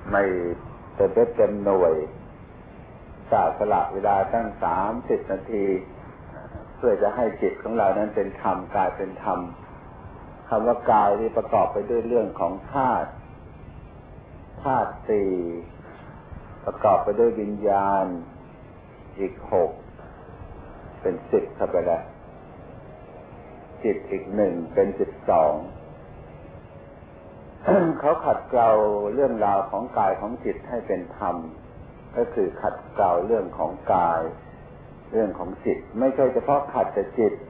ไม่เต็มเต็มหน่วยสละเวลาตั้ง30 นาทีเพื่อจะให้จิตของเรานั้นเป็นธรรมกายเป็นธรรมคำว่ากายนี่ประกอบไปด้วยเรื่องของธาตุสี่ประกอบไปด้วยวิญญาณอีก6เป็น10เข้าไปแล้วจิตอีก1เป็น12เขาขัดเกลาเรื่องราวของกายของจิตให้เป็นธรรมก็คือขัดเกลาเรื่องของกายเรื่องของจิตไม่ใช่เฉพาะขัดแต่จิต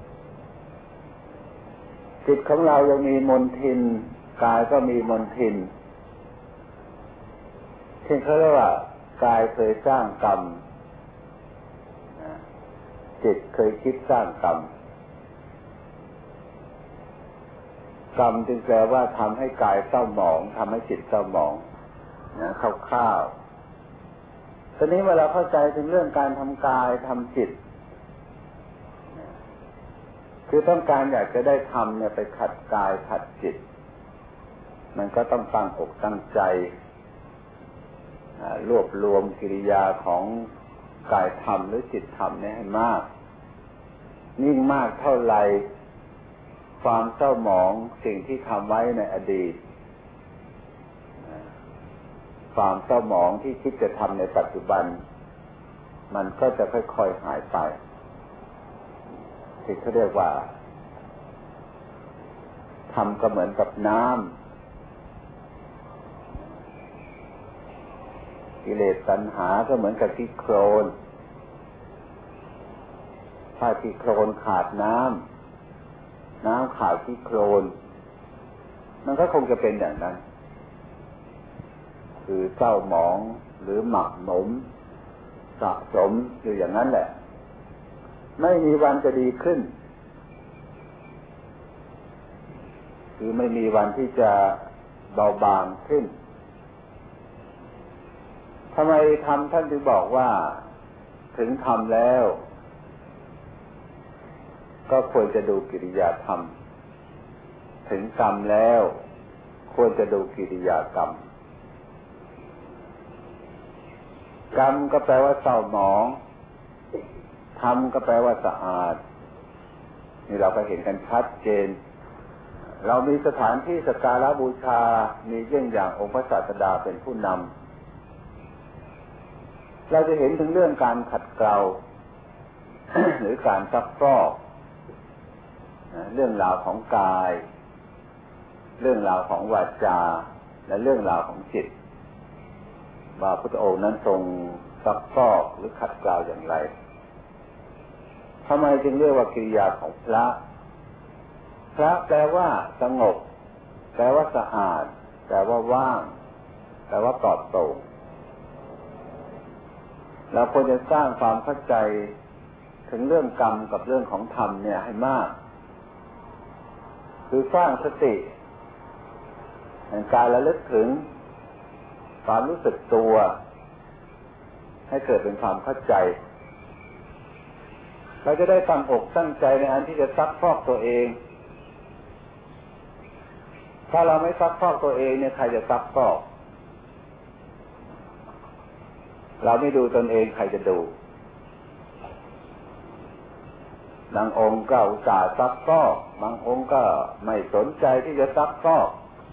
ของเรายังมีมลทินกายก็มีมลทินเช่นเขาเรียกว่ากายเคยสร้างกรรมจิตเคยคิดสร้างกรรมจึงแปลว่าทำให้กายเศร้าหมองทำให้จิตเศร้าหมองนะคร่าวๆตอนนี้เมื่อเราเข้าใจถึงเรื่องการทำกายทำจิตคือต้องการอยากจะได้ทำเนี่ยไปขัดกายขัดจิตมันก็ต้องตั้งอกตั้งใจรวบรวมกิริยาของกายธรรมหรือจิตธรรมเนี่ยให้มากยิ่งมากเท่าไหร่ความเศร้าหมองสิ่งที่ทำไว้ในอดีตความเศร้าหมองที่คิดจะทำในปัจจุบันมันก็จะค่อยๆหายไปที่เขาเรียกว่าทำก็เหมือนกับน้ำกิเลสตัณหาก็เหมือนกับที่โคลนถ้าที่โคลนขาดน้ำขาดที่โคลนมันก็คงจะเป็นอย่างนั้นคือเศร้าหมองหรือหมักหมมสะสมอยู่อย่างนั้นแหละไม่มีวันจะดีขึ้นคือไม่มีวันที่จะเบาบางขึ้นทำไมธรรมท่านถึงบอกว่าถึงทำแล้วก็ควรจะดูกิริยาธรรมถึงกรรมแล้วควรจะดูกิริยากรรมกรรมก็แปลว่าเศร้าหมองธรรมก็แปลว่าสะอาดนี่เราก็เห็นกันชัดเจนเรามีสถานที่สักการะบูชามีเยี่ยงอย่างองค์พระศาสดาเป็นผู้นำเราจะเห็นถึงเรื่องการขัดเกลา หรือการซักฟอกเรื่องราวของกายเรื่องราวของวาจาและเรื่องราวของจิตว่าพระพุทธองค์นั้นทรงซักฟอกหรือขัดเกลาอย่างไรทำไมจึงเรียกว่ากิริยาของพระแปลว่าสงบแปลว่าสะอาดแปลว่าว่างแปลว่าปลอดโปร่งเราควรจะสร้างความเข้าใจถึงเรื่องกรรมกับเรื่องของธรรมเนี่ยให้มากคือสร้างสติในการระลึกถึงความรู้สึกตัวให้เกิดเป็นความเข้าใจเราจะได้ตั้งอกตั้งใจในอันที่จะซักฟอกตัวเองถ้าเราไม่ซักฟอกตัวเองเนี่ยใครจะซักฟอกเราไม่ดูตนเองใครจะดูบางองค์ก็อุตส่าห์ซักฟอกบางองค์ก็ไม่สนใจที่จะซักฟอก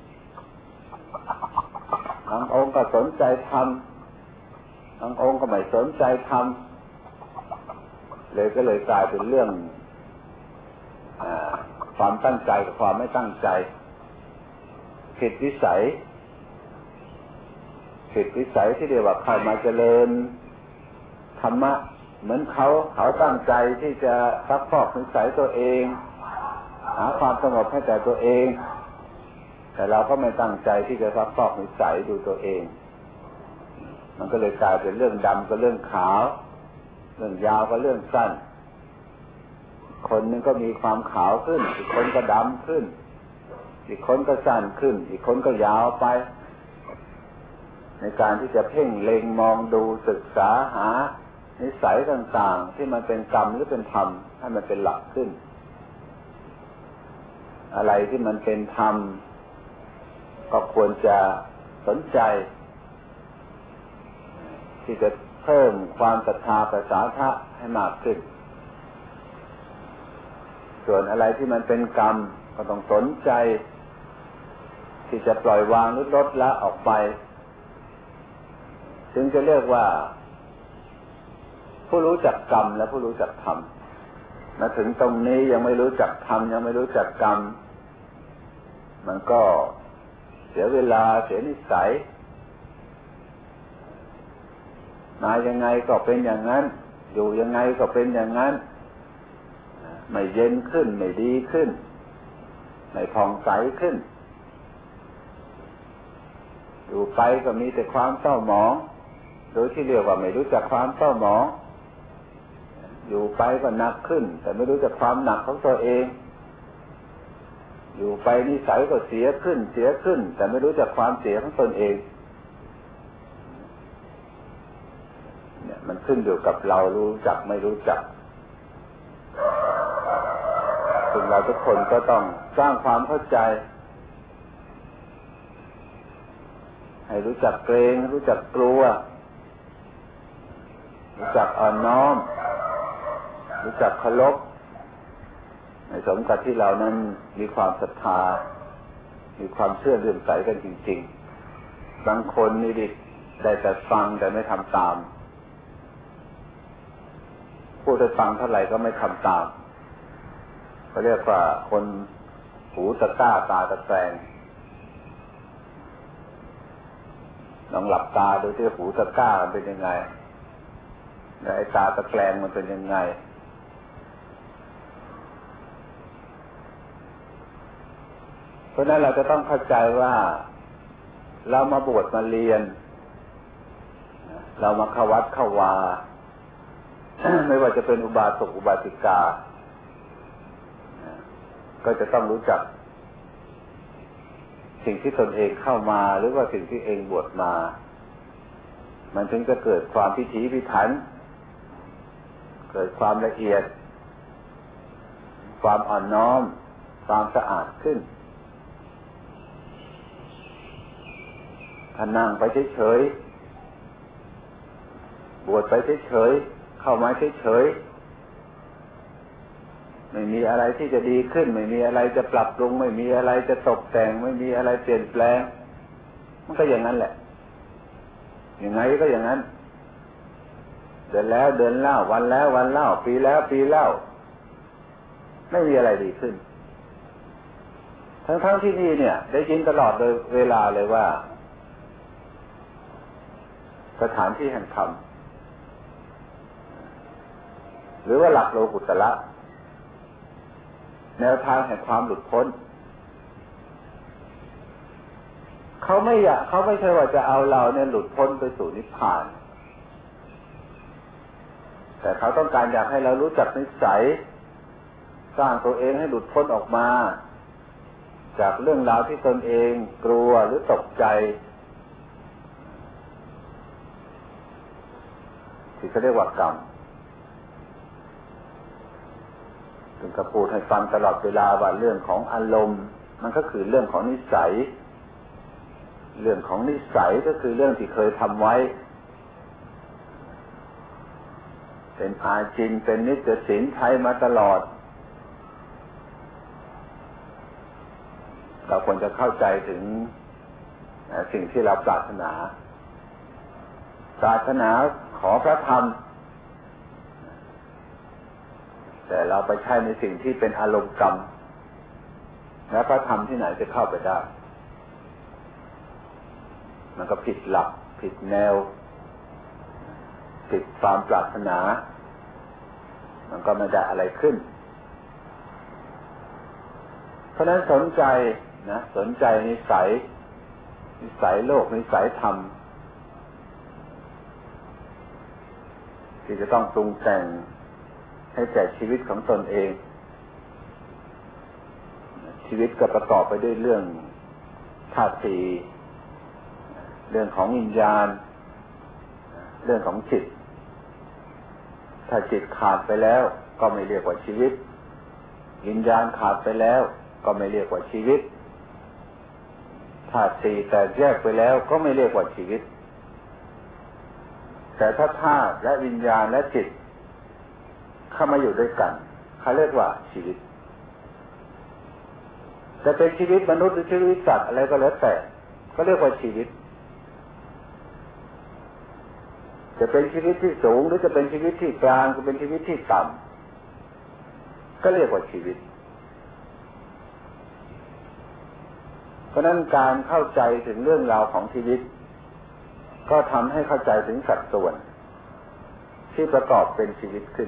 บางองค์ก็สนใจทำบางองค์ก็ไม่สนใจทำเลยก็เลยกลายเป็นเรื่องความตั้งใจกับความไม่ตั้งใจผิดวิสัยที่เรียกว่าเข้ามาเจริญธรรมะเหมือนเขาตั้งใจที่จะซักฟอกนิสัยตัวเองหาความสงบให้แก่ตัวเองแต่เราก็ไม่ตั้งใจที่จะซักฟอกนิสัยดูตัวเองมันก็เลยกลายเป็นเรื่องดำกับเรื่องขาวเรื่องยาวกับเรื่องสั้นคนนึงก็มีความขาวขึ้นอีกคนก็ดำขึ้นอีกคนก็สั้นขึ้นอีกคนก็ยาวไปในการที่จะเพ่งเล็งมองดูศึกษาหานิสัยต่างๆที่มันเป็นกรรมหรือเป็นธรรมให้มันเป็นหลักขึ้นอะไรที่มันเป็นธรรมก็ควรจะสนใจที่จะเพิ่มความศรัทธาประสาทะให้มากขึ้นส่วนอะไรที่มันเป็นกรรมก็ต้องสนใจที่จะปล่อยวางหรือลดละออกไปจึงจะเรียกว่าผู้รู้จักกรรมและผู้รู้จักธรรมมาถึงตรงนี้ยังไม่รู้จักธรรมยังไม่รู้จักกรรมมันก็เสียเวลาเสียนิสัยมายังไงก็เป็นอย่างนั้นอยู่ยังไงก็เป็นอย่างนั้นไม่เย็นขึ้นไม่ดีขึ้นไม่ผ่องใสขึ้นอยู่ไปก็มีแต่ความเศร้าหมองโดยที่เรียกว่าไม่รู้จักความเศร้าหมองอยู่ไปก็หนักขึ้นแต่ไม่รู้จักความหนักของตัวเองอยู่ไปนิสัยก็เสียขึ้นแต่ไม่รู้จักความเสียของตนเองเนี่ยมันขึ้นอยู่กับเรารู้จักไม่รู้จักซึ่งเราทุกคนก็ต้องสร้างความเข้าใจให้รู้จักเกรงรู้จักกลัวรู้จักอ่อนน้อมรู้จักเคารพในสมกับที่เรานั้นมีความศรัทธามีความเชื่อเลื่อมใสกันจริงๆบางคนนี่ได้แต่ฟังแต่ไม่ทำตามพูดได้ฟังเท่าไหร่ก็ไม่ทำตามเขาเรียกว่าคนหูตะก้าตาตะแกรงลองหลับตาดูที่หูตะก้ามันเป็นยังไงและไอ้ตาตะแกรงมันเป็นยังไงเพราะนั้นเราจะต้องเข้าใจว่าเรามาบวชมาเรียนเรามาเข้าวัดเข้าวา ไม่ว่าจะเป็นอุบาสกอุบาสิกาก็จะต้องรู้จักสิ่งที่ตนเองเข้ามาหรือว่าสิ่งที่เองบวชมามันถึงจะเกิดความพิถีพิถันเกิดความละเอียดความอ่อนน้อมความสะอาดขึ้นถ้านั่งไปเฉยๆบวชไปเฉยๆเข้ามาเฉยๆไม่มีอะไรที่จะดีขึ้นไม่มีอะไรจะปรับปรุงไม่มีอะไรจะตกแต่งไม่มีอะไรเปลี่ยนแปลงมันก็อย่างนั้นแหละยังไงก็อย่างนั้นเดือนแล้วเดือนเล่าวันแล้ววันเล่าปีแล้วปีเล่าไม่มีอะไรดีขึ้นทั้งที่นี่เนี่ยได้ยินตลอดเลยเวลาเลยว่าสถานที่แห่งธรรมหรือว่าหลักโลกุตระแนวทางแห่งความหลุดพ้นเขาไม่ใช่ว่าจะเอาเราเนี่ยหลุดพ้นไปสู่นิพพานแต่เขาต้องการอยากให้เรารู้จักนิสัยสร้างตัวเองให้หลุดพ้นออกมาจากเรื่องราวที่ตนเองกลัวหรือตกใจที่เขาเรียกว่ากรรมถึงกระพูดให้ฟังตลอดเวลาว่าเรื่องของอารมณ์มันก็คือเรื่องของนิสัยเรื่องของนิสัยก็คือเรื่องที่เคยทำไว้เป็นอาจินเป็นนิจศีลไทยมาตลอดเราควรจะเข้าใจถึงสิ่งที่เราปรารถนาขอพระธรรมแต่เราไปใช้ในสิ่งที่เป็นอารมณ์กรรมและพระธรรมที่ไหนจะเข้าไปได้มันก็ผิดหลักผิดแนวผิดความปรารถนามันก็ไม่ได้อะไรขึ้นเพราะนั้นสนใจนิสัยโลกนิสัยธรรมที่จะต้องปรุงแต่งให้แก่ชีวิตของตนเองชีวิตก็ประกอบไปด้วยเรื่องธาตุสี่เรื่องของวิญญาณเรื่องของจิตถ้าจิตขาดไปแล้วก็ไม่เรียกว่าชีวิตวิญญาณขาดไปแล้วก็ไม่เรียกว่าชีวิตธาตุสี่แตกแยกไปแล้วก็ไม่เรียกว่าชีวิตแต่ถ้าธาตุและวิญญาณและจิตเข้ามาอยู่ด้วยกันเขาเรียกว่าชีวิตจะเป็นชีวิตมนุษย์หรือชีวิตสัตว์อะไรก็แล้วแต่ก็เรียกว่าชีวิตจะเป็นชีวิตที่สูงหรือจะเป็นชีวิตที่กลางจะเป็นชีวิตที่ต่ำก็เรียกว่าชีวิตเพราะนั้นการเข้าใจถึงเรื่องราวของชีวิตก็ทำให้เข้าใจถึงสัดส่วนที่ประกอบเป็นชีวิตขึ้น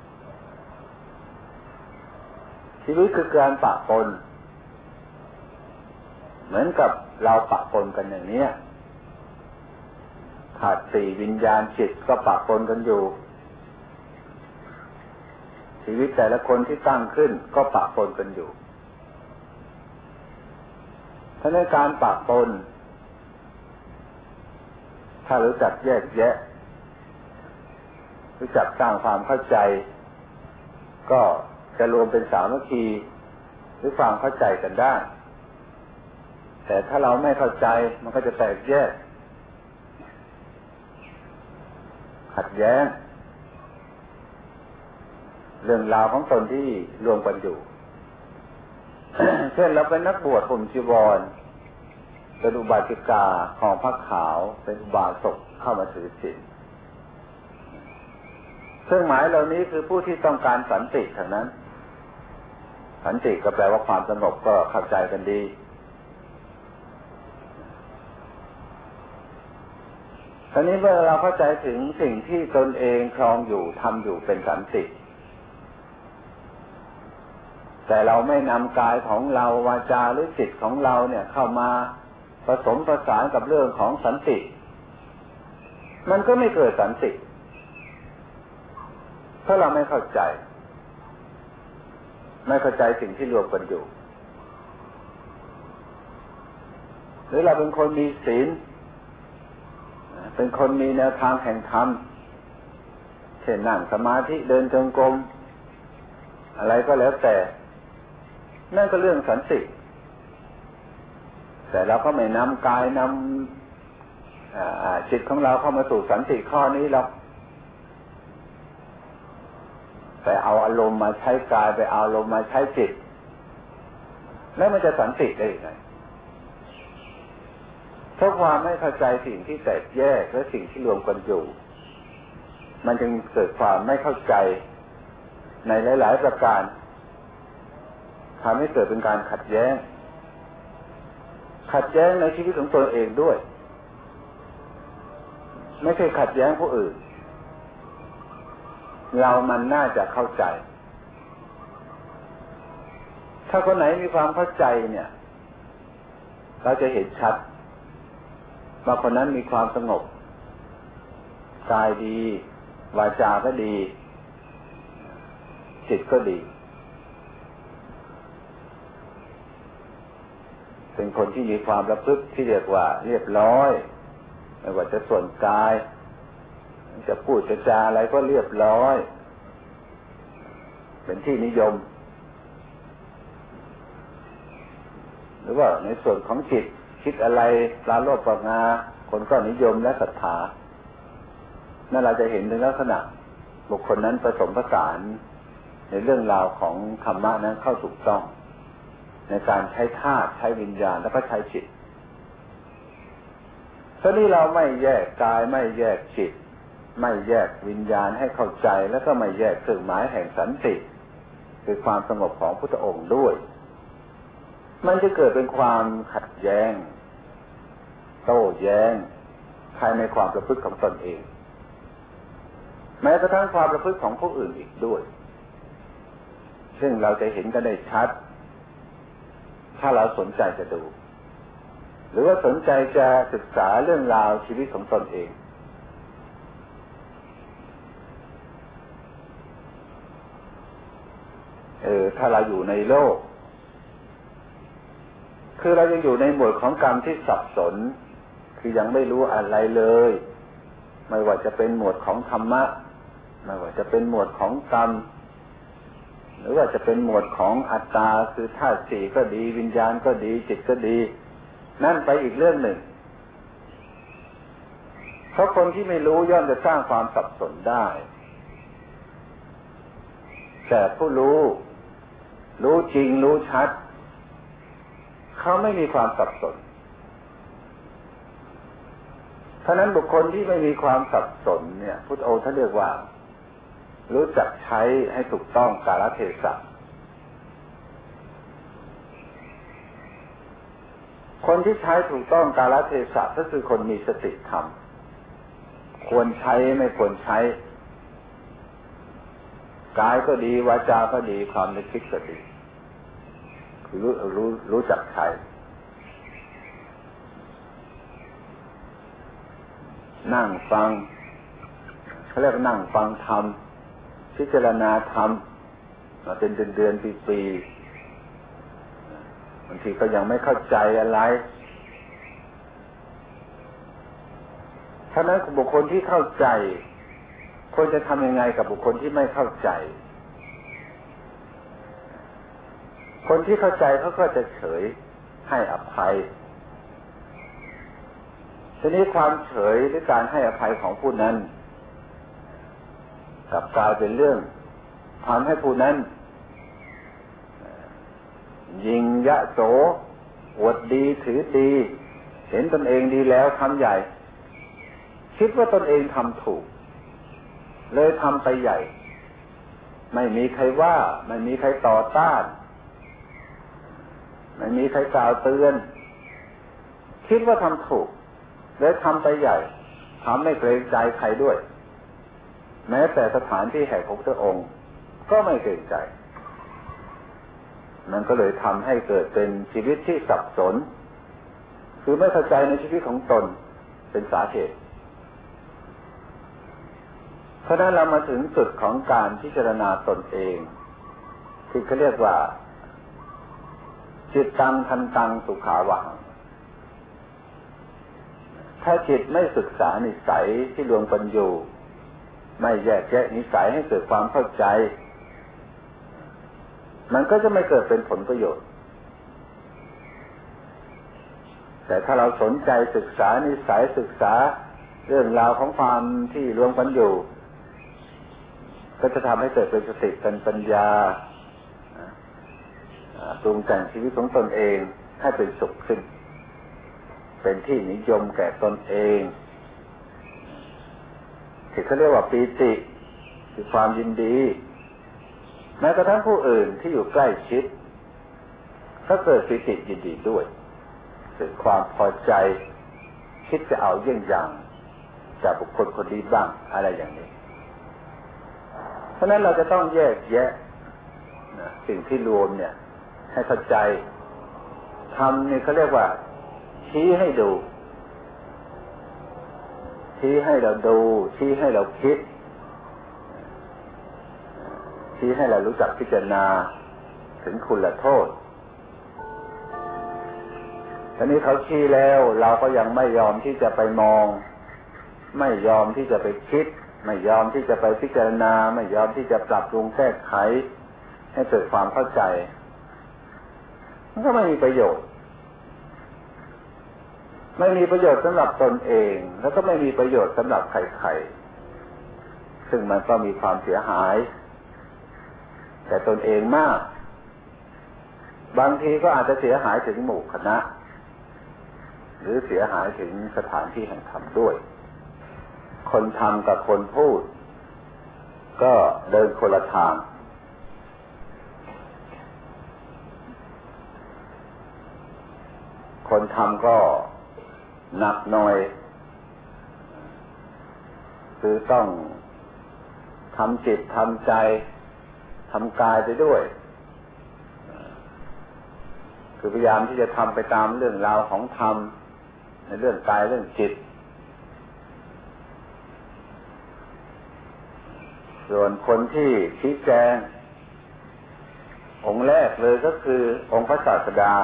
ชีวิตคือการปะปนเหมือนกับเราปะปนกันอย่างนี้ธาตุสี่วิญญาณจิตก็ปะปนกันอยู่ชีวิตแต่ละคนที่ตั้งขึ้นก็ปะปนกันอยู่ถ้าในการปะปนถ้ารู้จักแยกแยะรู้จักสร้างความเข้าใจก็จะรวมเป็นสามัคคีหรือความเข้าใจกันได้แต่ถ้าเราไม่เข้าใจมันก็จะแตกแยกขัดแย้งเรื่องราวของตนที่รวมกันอยู่ เช่นเราเป็นนักบวชห่มจีวรเป็นอุบาสิกาของผ้าขาวเป็นอุบาสกเข้ามาถือศีลเครื่องหมายเหล่านี้คือผู้ที่ต้องการสันติทั้งนั้นสันติก็แปลว่าความสงบก็เข้าใจกันดีตอนนี้เมื่อเราเข้าใจถึงสิ่งที่ตนเองครองอยู่ทำอยู่เป็นสันติแต่เราไม่นำกายของเราวาจาหรือจิตของเราเนี่ยเข้ามาผสมผสานกับเรื่องของสันติมันก็ไม่เกิดสันติเพราะเราไม่เข้าใจสิ่งที่รวมกันอยู่หรือเราเป็นคนมีศีลเป็นคนมีแนวทางแห่งธรรมเช่นนั่งสมาธิเดินจงกรมอะไรก็แล้วแต่นั่นก็เรื่องสันติแต่เราก็ไม่นำกายนำจิตของเราเข้ามาสู่สันติข้อนี้หรอกไปเอาอารมณ์มาใช้กายไปเอาอารมณ์มาใช้จิตแล้วมันจะสันติได้ยังไงเพราะความไม่เข้าใจสิ่งที่แตกแยกและสิ่งที่รวมกันอยู่มันจึงเกิดความไม่เข้าใจในหลายๆประการทำให้เกิดเป็นการขัดแย้งในชีวิตของตนเองด้วยไม่ใช่ขัดแย้งผู้อื่นเรามันน่าจะเข้าใจถ้าคนไหนมีความเข้าใจเนี่ยเราจะเห็นชัดว่าคนนั้นมีความสงบกายดีวาจาก็ดีจิตก็ดีเป็นคนที่มีความประพฤติที่เรียกว่าเรียบร้อยไม่ว่าจะส่วนกายจะพูดจะจาอะไรก็เรียบร้อยเป็นที่นิยมหรือว่าในส่วนของจิตคิดอะไรปราโลภปรารถนาคนก็นิยมและศรัทธานั่นเราจะเห็นในลักษณะบุคคลนั้นผสมผสานในเรื่องราวของธรรมะนั้นเข้าถูกต้องในการใช้ธาตุใช้วิญญาณแล้วก็ใช้จิตตอนนี้เราไม่แยกกายไม่แยกจิตไม่แยกวิญญาณให้เข้าใจแล้วก็ไม่แยกเครื่องหมายแห่งสันติคือความสงบของพุทธองค์ด้วยมันจะเกิดเป็นความขัดแย้งโต้แย้งภายในความประพฤติของตนเองแม้กระทั่งความประพฤติของผู้อื่นอีกด้วยซึ่งเราจะเห็นกันได้ชัดถ้าเราสนใจจะดูหรือว่าสนใจจะศึกษาเรื่องราวชีวิตของตนเองถ้าเราอยู่ในโลกคือเรายังอยู่ในหมวดของกรรมที่สับสนคือยังไม่รู้อะไรเลยไม่ว่าจะเป็นหมวดของธรรมะไม่ว่าจะเป็นหมวดของกรรมหรือว่าจะเป็นหมวดของอัตตาคือธาตุสี่ก็ดีวิญญาณก็ดีจิตก็ดีนั่นไปอีกเรื่องหนึ่งพราะคนที่ไม่รู้ย่อมจะสร้างความสับสนได้แต่ผู้รู้จริงรู้ชัดเขาไม่มีความสับสนฉะนั้นบุคคลที่ไม่มีความสับสนเนี่ยพุทธองค์ท่านเรียกว่ารู้จักใช้ให้ถูกต้องกาลเทศะคนที่ใช้ถูกต้องกาลเทศะก็คือคนมีสติธรรมควรใช้ไม่ควรใช้กายก็ดีวาจาก็ดีความนึกคิดก็ดีคือรู้จักใช้นั่งฟังเขาเรียกนั่งฟังธรรมพิจารณาธรรมมาเป็นเดือนปีบางทีก็ยังไม่เข้าใจอะไรฉะนั้นบุคคลที่เข้าใจควรจะทำยังไงกับบุคคลที่ไม่เข้าใจคนที่เข้าใจเขาก็จะเฉยให้อภัยทีนี้ความเฉยหรือการให้อภัยของผู้นั้นกลับกลายเป็นเรื่องทำให้ผู้นั้นยิงยะโสอวดดีถือดีเห็นตนเองดีแล้วทำใหญ่คิดว่าตนเองทำถูกเลยทำไปใหญ่ไม่มีใครว่าไม่มีใครต่อต้านไม่มีใครกล่าวเตือนคิดว่าทำถูกเลยทำไปใหญ่ทำไม่เกรงใจใครด้วยแม้แต่สถานที่แห่งพระองค์ก็ไม่เกรงใจมันก็เลยทำให้เกิดเป็นชีวิตที่สับสนคือไม่เข้าใจในชีวิตของตนเป็นสาเหตุเพราะนั้นเรามาถึงจุดของการพิจารณาตนเองที่เขาเรียกว่าจิตตังทันตังสุขาวังถ้าจิตไม่ศึกษานิสัยที่รวมกันอยู่ไม่แยกแยะนิสัยให้เกิดความเข้าใจมันก็จะไม่เกิดเป็นผลประโยชน์แต่ถ้าเราสนใจศึกษานิสัยศึกษาเรื่องราวของความที่รวมกันอยู่ก็จะทำให้เกิดเป็นสติเป็นปัญญาปรุงแต่งชีวิตของตนเองให้เป็นสุขขึ้นเป็นที่นิยมแก่ตนเองที่เขาเรียกว่าปีติคือความยินดีแม้กระทั่งผู้อื่นที่อยู่ใกล้ชิดก็เกิดปีติยินดีด้วยเกิดความพอใจคิดจะเอาเยี่ยงอย่างจากบุคคลคนนี้บ้างอะไรอย่างนี้เพราะนั้นเราจะต้องแยกแยะสิ่งที่รวมเนี่ยให้เข้าใจทำนี่เขาเรียกว่าชี้ให้ดูชี้ให้เราดูชี้ให้เราคิดชี้ให้เรารู้จักพิจารณาถึงคุณและโทษทีนี้เขาชี้แล้วเราก็ยังไม่ยอมที่จะไปมองไม่ยอมที่จะไปคิดไม่ยอมที่จะไปพิจารณาไม่ยอมที่จะปรับปรุงแก้ไขให้เกิดความเข้าใจมันก็ไม่มีประโยชน์ไม่มีประโยชน์สำหรับตนเองแล้วก็ไม่มีประโยชน์สำหรับใครๆซึ่งมันก็มีความเสียหายแต่ตนเองมากบางทีก็อาจจะเสียหายถึงหมู่คณะหรือเสียหายถึงสถานที่แห่งธรรมด้วยคนทำกับคนพูดก็เดินคนละทางคนทำก็หนักหน่อยคือต้องทำจิตทำใจทำกายไปด้วยคือพยายามที่จะทำไปตามเรื่องราวของธรรมในเรื่องกายเรื่องจิตส่วนคนที่ชี้แจงองค์แรกเลยก็คือองค์พระศาสดา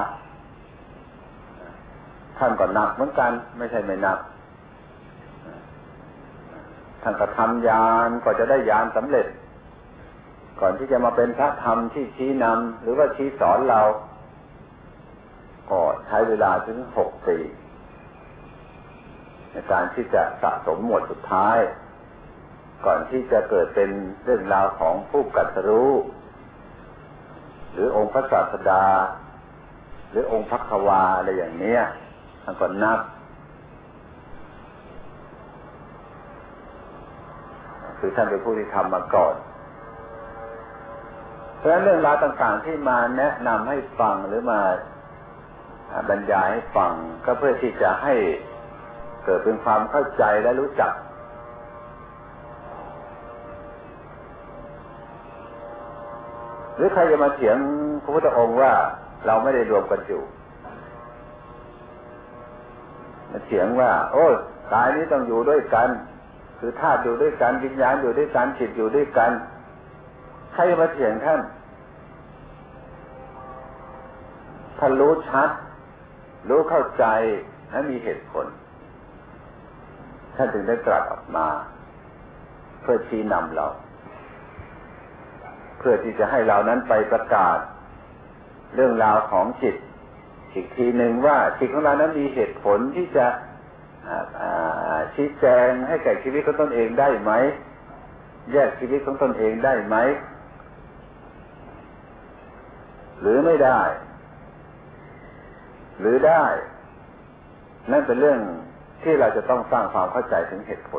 ท่านก็หนักเหมือนกันไม่ใช่ไม่หนักท่านก็ทำญาณก็จะได้ญาณสำเร็จก่อนที่จะมาเป็นพระธรรมที่ชี้นำหรือว่าชี้สอนเราก็ใช้เวลาถึง6 ปีในการที่จะสะสมหมวดสุดท้ายก่อนที่จะเกิดเป็นเรื่องราวของผู้ตรัสรู้หรือองค์พระศาสดาหรือองค์พระควาอะไรอย่างเนี้ยท่านก็นับคือท่านเป็นผู้ที่ทำมาก่อนเพราะฉะนั้นเรื่องราวต่างๆที่มาแนะนำให้ฟังหรือมาบรรยายให้ฟังก็เพื่อที่จะให้เกิดเป็นความเข้าใจและรู้จักหรือใครจะมาเถียงพระพุทธองค์ว่าเราไม่ได้รวมกันอยู่มาเถียงว่าโอ้กายนี้ต้องอยู่ด้วยกันคือธาตุอยู่ด้วยกันวิญญาณอยู่ด้วยกันจิตอยู่ด้วยกันใครมาเถียงท่านรู้ชัดรู้เข้าใจและมีเหตุผลท่านถึงได้ตรัสออกมาเพื่อชี้นำเราเพื่อที่จะให้เรานั้นไปประกาศเรื่องราวของจิตอีกทีหนึ่งว่าจิตของเรานั้นมีเหตุผลที่จะชี้แจงให้แก่ชีวิตของตนเองได้ไหมแยกชีวิตของตนเองได้ไหมหรือไม่ได้หรือได้นั่นเป็นเรื่องที่เราจะต้องสร้างความเข้าใจถึงเหตุผล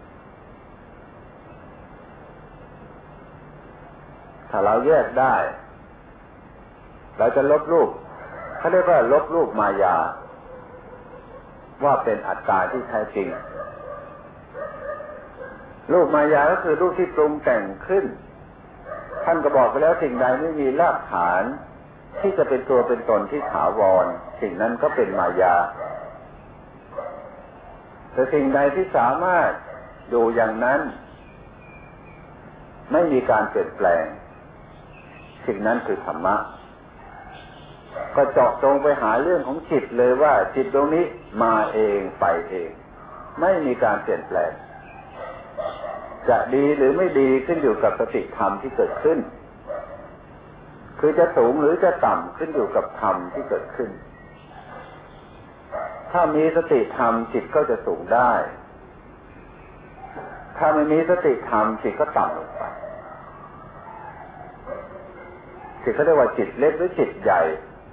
ถ้าเราแยกได้เราจะลบรูปเขาเรียกว่าลบรูปมายาว่าเป็นอัตตาที่แท้จริงรูปมายาก็คือรูปที่ปรุงแต่งขึ้นท่านก็บอกไปแล้วสิ่งใดไม่มีรากฐานที่จะเป็นตัวเป็นตนที่ถาวรสิ่งนั้นก็เป็นมายาแต่สิ่งใดที่สามารถอยู่อย่างนั้นไม่มีการเปลี่ยนแปลงสิ่งนั้นคือธรรมะก็เจาะตรงไปหาเรื่องของจิตเลยว่าจิตตรงนี้มาเองไปเองไม่มีการเปลี่ยนแปลงจะดีหรือไม่ดีขึ้นอยู่กับสติธรรมที่เกิดขึ้นคือจะสูงหรือจะต่ำขึ้นอยู่กับธรรมที่เกิดขึ้นถ้ามีสติธรรมจิตก็จะสูงได้ถ้าไม่มีสติธรรมจิตก็ต่ำลงไปจิตเขาเรียกว่าจิตเล็กหรือจิตใหญ่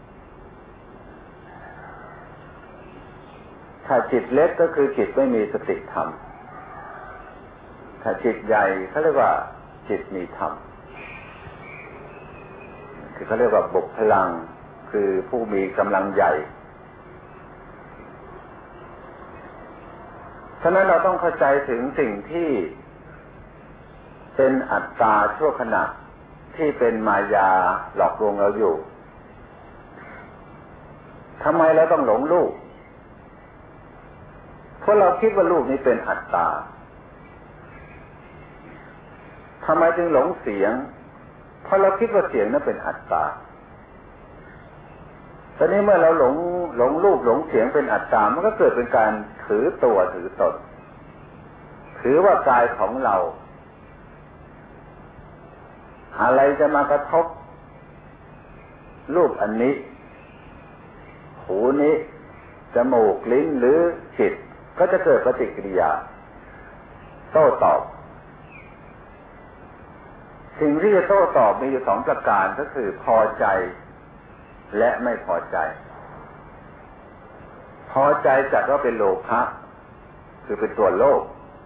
ถ้าจิตเล็กก็คือจิตไม่มีสติธรรมถ้าจิตใหญ่เขาเรียกว่าจิตมีธรรมคือเขาเรียกว่าบุพพลังคือผู้มีกำลังใหญ่ฉะนั้นเราต้องเข้าใจถึงสิ่งที่เป็นอัตตาชั่วขณะที่เป็นมายาหลอกลวงเราอยู่ทำไมเราต้องหลงรูปเพราะเราคิดว่ารูปนี้เป็นอัตตาทำไมจึงหลงเสียงเพราะเราคิดว่าเสียงนั้นเป็นอัตตาตอนนี้เมื่อเราหลงรูปหลงเสียงเป็นอัตตามันก็เกิดเป็นการถือตัวถือตนถือว่ากายของเราอะไรจะมากระทบรูปอันนี้หูนี้จมูกลิ้นหรือจิตก็จะเกิดปฏิกิริยาโต้ตอบสิ่งที่จะโต้ตอบมีอยู่สองประการก็คือพอใจและไม่พอใจพอใจจัดว่าเป็นโลภะคือเป็นตัวโลภ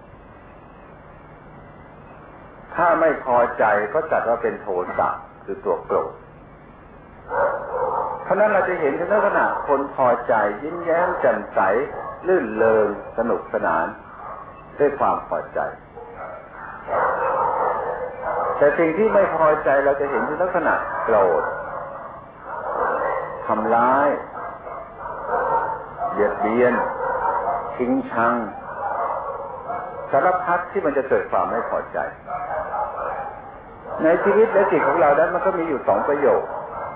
ถ้าไม่พอใจก็จัดว่าเป็นโทสะคือตัวโกรธเพราะนั้นเราจะเห็นในลักษณะคนพอใจยิ้มแย้มแจ่มใสลื่นเริงสนุกสนานด้วยความพอใจแต่สิ่งที่ไม่พอใจเราจะเห็นในลักษณะโกรธทำร้ายเบียดเบียนชิงชังสารพัดที่มันจะเกิดความไม่พอใจในชีวิตและจิตของเรานั้นมันก็มีอยู่สองประโยค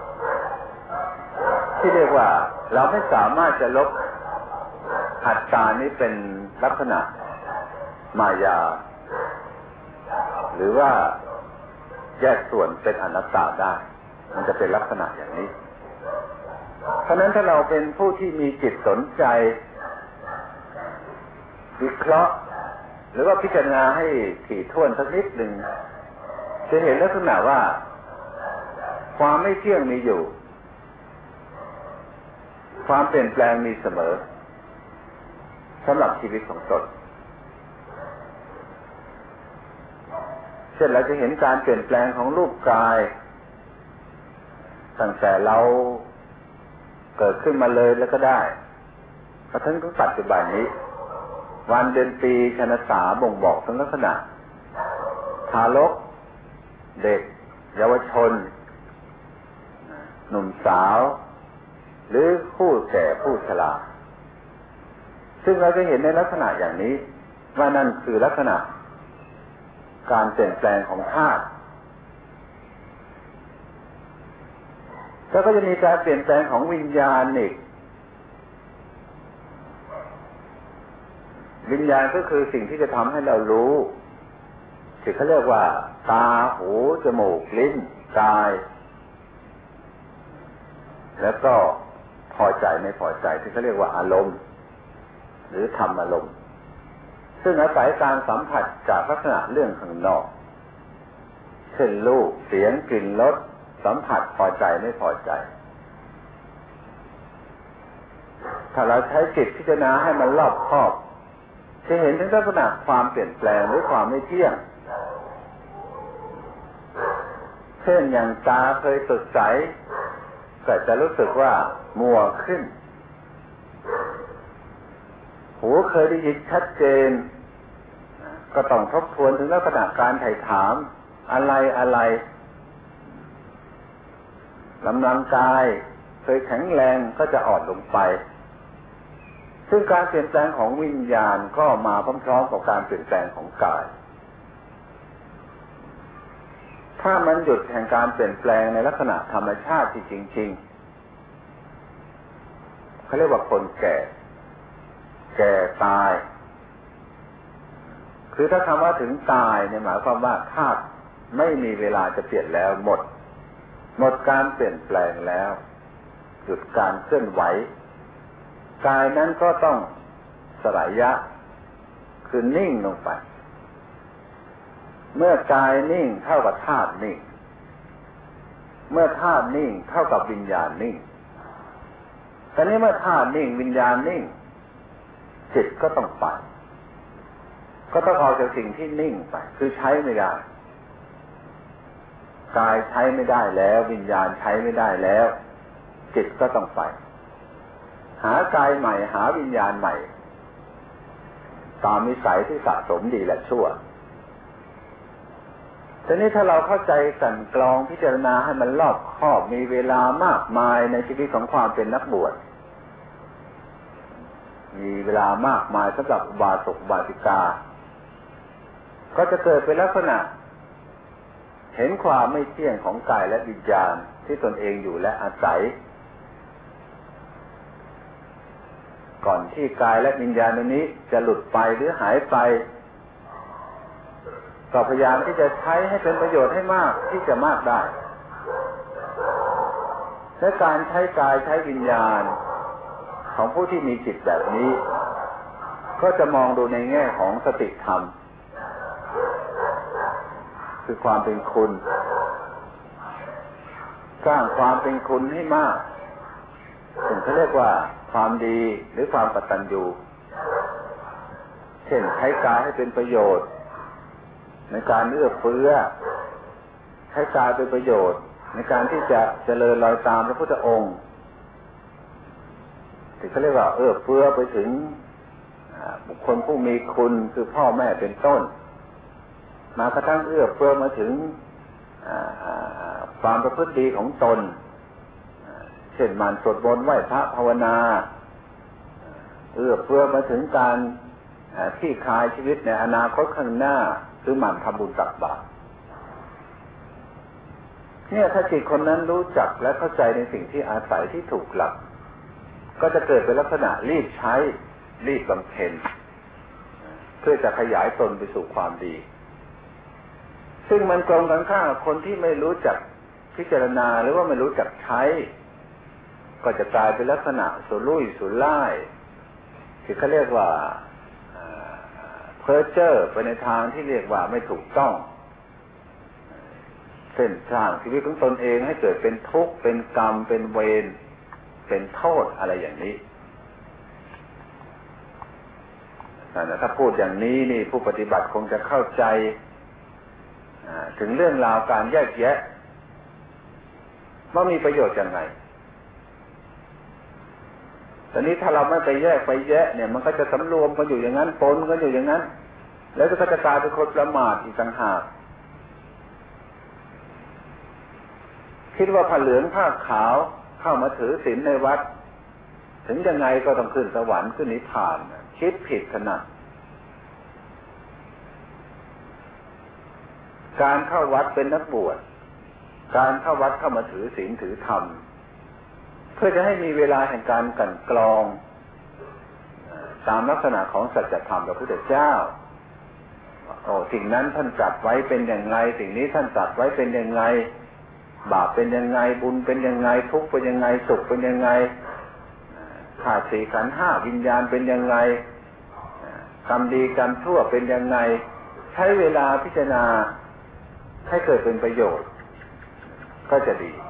ที่เรียกว่าเราไม่สามารถจะลบอัตตานี้เป็นลักษณะมายาหรือว่าแยกส่วนเป็นอนัตตาได้มันจะเป็นลักษณะอย่างนี้เพราะนั้นถ้าเราเป็นผู้ที่มีจิตสนใจวิเคราะห์หรือว่าพิจารณาให้ถี่ถ้วนสักนิดหนึ่งจะเห็นลักษณะว่าความไม่เที่ยงมีอยู่ความเปลี่ยนแปลงมีเสมอสำหรับชีวิตของตนเช่นเราจะเห็นการเปลี่ยนแปลงของรูปกายตั้งแต่เราเกิดขึ้นมาเลยแล้วก็ได้กระทั่งถึงปัจจุบันนี้วันเดือนปีชนสาบ่งบอกถึงลักษณะทารกเด็กเยาวชนหนุ่มสาวหรือผู้แก่ผู้ชราซึ่งเราจะเห็นในลักษณะอย่างนี้ว่านั่นคือลักษณะการเปลี่ยนแปลงของธาตุแล้วก็จะมีการเปลี่ยนแปลงของวิญญาณอีกวิญญาณก็คือสิ่งที่จะทำให้เรารู้ที่เขาเรียกว่าตาหูจมูกลิ้นกายแล้วก็พอใจไม่พอใจที่เขาเรียกว่าอารมณ์หรือธรรมอารมณ์ซึ่งอาศัยการสัมผัสจากลักษณะเรื่องข้างนอกเช่นรูปเสียงกลิ่นรสสัมผัสพอใจไม่พอใจถ้าเราใช้จิตพิจารณาให้มันรอบคอบจะเห็นถึงลักษณะความเปลี่ยนแปลงหรือความไม่เที่ยงเช่นอย่างตาเคยสดใสก็จะรู้สึกว่ามัวขึ้นหูเคยได้ยินชัดเจนก็ต้องทบทวนถึงลักษณะการไถ่ถามอะไรกำลังกายเคยแข็งแรงก็จะอ่อนลงไปซึ่งการเปลี่ยนแปลงของวิญญาณก็มาพร้อมๆกับการเปลี่ยนแปลงของกายถ้ามันหยุดแห่งการเปลี่ยนแปลงในลักษณะธรรมชาติที่จริงๆเขาเรียกว่าคนแก่ตายคือถ้าคำว่าถึงตายเนี่ยหมายความว่าธาตุไม่มีเวลาจะเปลี่ยนแล้วหมดการเปลี่ยนแปลงแล้วหยุดการเคลื่อนไหวกายนั้นก็ต้องสลายะคือนิ่งลงไปเมื่อกายนิ่งเท่ากับธาตุนิ่งเมื่อธาตุนิ่งเท่ากับวิญญาณนิ่งแต่นี้เมื่อธาตุนิ่งวิญญาณนิ่งจิตก็ต้องไปก็ต้องออกจากสิ่งที่นิ่งไปคือใช้ไม่ได้กายใช้ไม่ได้แล้ววิญญาณใช้ไม่ได้แล้วจิตก็ต้องไปหากายใหม่หาวิญญาณใหม่ตามนิสัยที่สะสมดีและชั่วทีนี้ถ้าเราเข้าใจกลั่นกรองพิจารณาให้มันรอบคอบมีเวลามากมายในชีวิตของความเป็นนักบวชมีเวลามากมายสำหรับอุบาสกอุบาสิกาก็จะเกิดเป็นลักษณะเห็นความไม่เที่ยงของกายและวิญญาณที่ตนเองอยู่และอาศัยก่อนที่กายและวิญญาณนี้จะหลุดไปหรือหายไปก็พยายามที่จะใช้ให้เป็นประโยชน์ให้มากที่จะมากได้และการใช้กายใช้วิญญาณของผู้ที่มีจิตแบบนี้ก็จะมองดูในแง่ของสติธรรมคือความเป็นคุณสร้างความเป็นคุณให้มากซึ่งเขาเรียกว่าความดีหรือความกตัญญูเช่นใช้กายให้เป็นประโยชน์ในการเอื้อเฟื้อใช้กายเป็นประโยชน์ในการที่จะเจริญรอยตามพระพุทธองค์ที่เขาเรียกว่าเอื้อเฟื้อไปถึงบุคคลผู้มีคุณคือพ่อแม่เป็นต้นมากระทั่งเอื้อเฟื้อมาถึงความประพฤติดีของตนเช่นมันสวดมนต์ไหว้พระภาวนาเอื้อเฟื้อมาถึงการที่คลายชีวิตในอนาคตข้างหน้าคือหมั่นทำบุญตักบาตรเนี่ยถ้าจิตคนนั้นรู้จักและเข้าใจในสิ่งที่อาศัยที่ถูกหลักก็จะเกิดเป็นลักษณะรีบใช้รีบบำเพ็ญเพื่อจะขยายตนไปสู่ความดีซึ่งมันตรงกันข้ามกับคนที่ไม่รู้จักพิจารณาหรือว่าไม่รู้จักใช้ก็จะกลายเป็นลักษณะสุรุ่ยสุร่ายที่เขาเรียกว่าเพ้อเจ้อไปในทางที่เรียกว่าไม่ถูกต้องเส้นทางชีวิตของตนเองให้เกิดเป็นทุกข์เป็นกรรมเป็นเวรเป็นโทษอะไรอย่างนี้ถ้าพูดอย่างนี้นี่ผู้ปฏิบัติคงจะเข้าใจถึงเรื่องราวการแยกแยะว่ามีประโยชน์ยังไงแต่นี้ถ้าเราไม่ไปแยกไปแยะเนี่ยมันก็จะสำรวมกันอยู่อย่างนั้นปนกันอยู่อย่างนั้นแล้วก็จะกลายเป็นคนประมาทอีกต่างหากคิดว่าผ้าเหลืองผ้าขาวเข้ามาถือศีลในวัดถึงยังไงก็ต้องขึ้นสวรรค์ขึ้นนิพพานคิดผิดขนาดการเข้าวัดเป็นนักบวชการเข้าวัดเข้ามาถือศีลถือธรรมเพื่อจะให้มีเวลาแห่งการกลั่นกรองตามลักษณะของสัจธรรมพระพุทธเจ้าสิ่งนั้นท่านตรัสไว้เป็นอย่างไรสิ่งนี้ท่านตรัสไว้เป็นอย่างไรบาปเป็นยังไงบุญเป็นยังไงทุกข์เป็นยังไงสุขเป็นยังไงธาตุสี่ขันธ์ห้าวิญญาณเป็นยังไงกรรมดีกรรมชั่วเป็นยังไงใช้เวลาพิจารณาให้เกิดเป็นประโยชน์ก็จะดี